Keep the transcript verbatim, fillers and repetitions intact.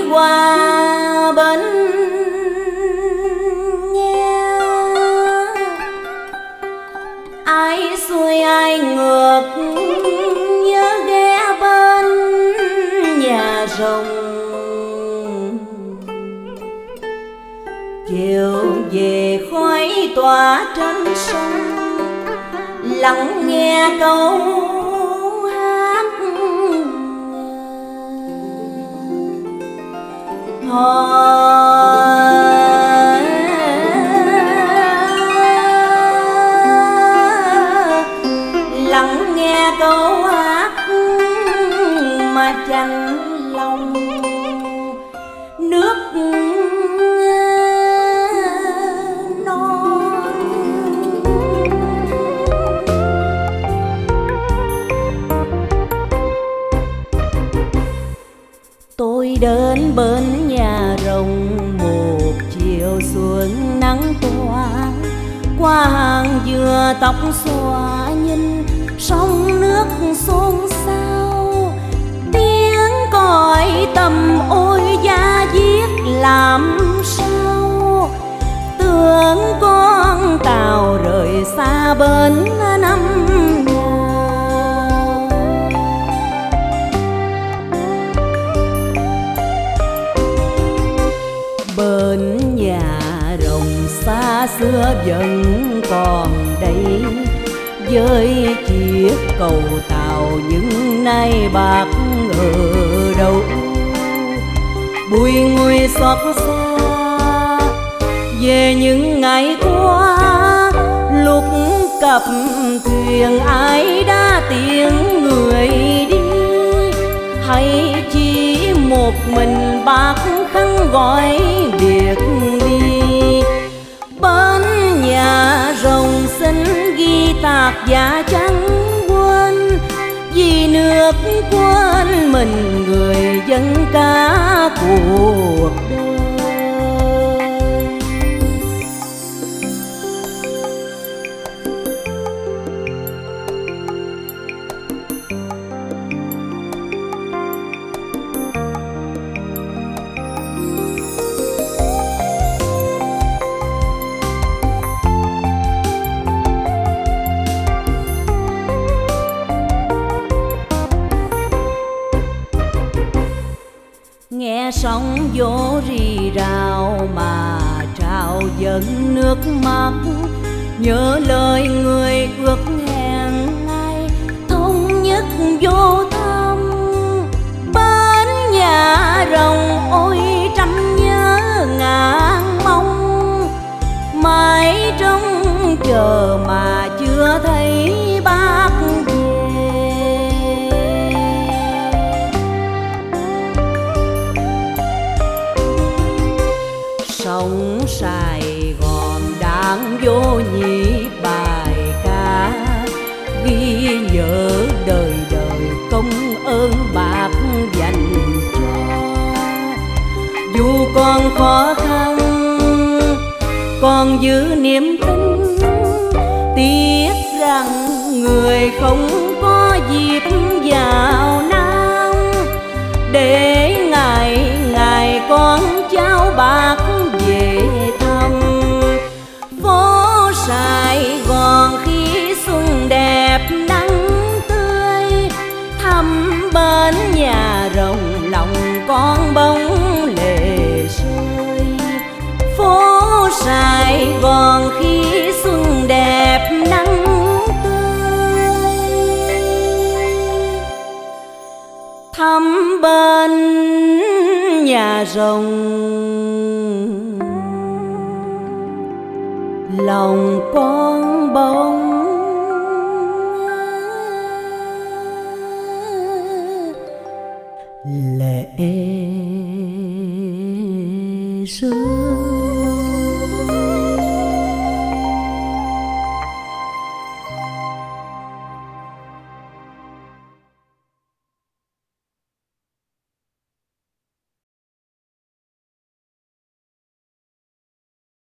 qua bên nghe, ai xuôi ai ngược nhớ ghé bên nhà rồng. Chiều về khói tỏa trên sông, lắng nghe câu hát hò. Lắng nghe câu hát mà chạnh lòng, nước non. Tôi đến bên nhà rồng một chiều xuân nắng tỏa, qua hàng dừa tóc xõa nhìn sông nước xôn xao. Tiếng còi tầm ôi da diết làm sao, tưởng con tàu rời xa bến năm nào. Bên nhà rồng xa xưa vẫn còn đây, với chiếc cầu tàu những nay bạc ở đâu. Bùi ngùi xót xa về những ngày qua, lúc cập thuyền ai đã tiếng người đi, hay chỉ một mình bác khăn gọi biệt đi. Bên nhà rồng xin ghi tạc giả chẳng quên, vì nước quên mình người dân cả cuộc đời. Nghe sóng vỗ rì rào mà trào dâng nước mắt, nhớ lời người ước hẹn ngày thống nhất vô thăm. Bên nhà rồng ôi trăm nhớ ngàn mong, mãi trông chờ mà chưa thấy bác về. Sông Sài Gòn đang vô nhịp bài ca, ghi nhớ đời đời công ơn bác dành cho. Dù còn khó khăn còn giữ niềm tin, tiếc rằng người không có dịp vào Nam, để ngày ngày con cháu bác về thăm. Phố Sài Gòn khi xuân đẹp nắng tươi, thăm bên nhà rồng lòng con bóng lệ rơi. Phố Sài Gòn khi xuân đẹp nắng tươi, thăm bên nhà rồng lòng con bóng lệ rơi.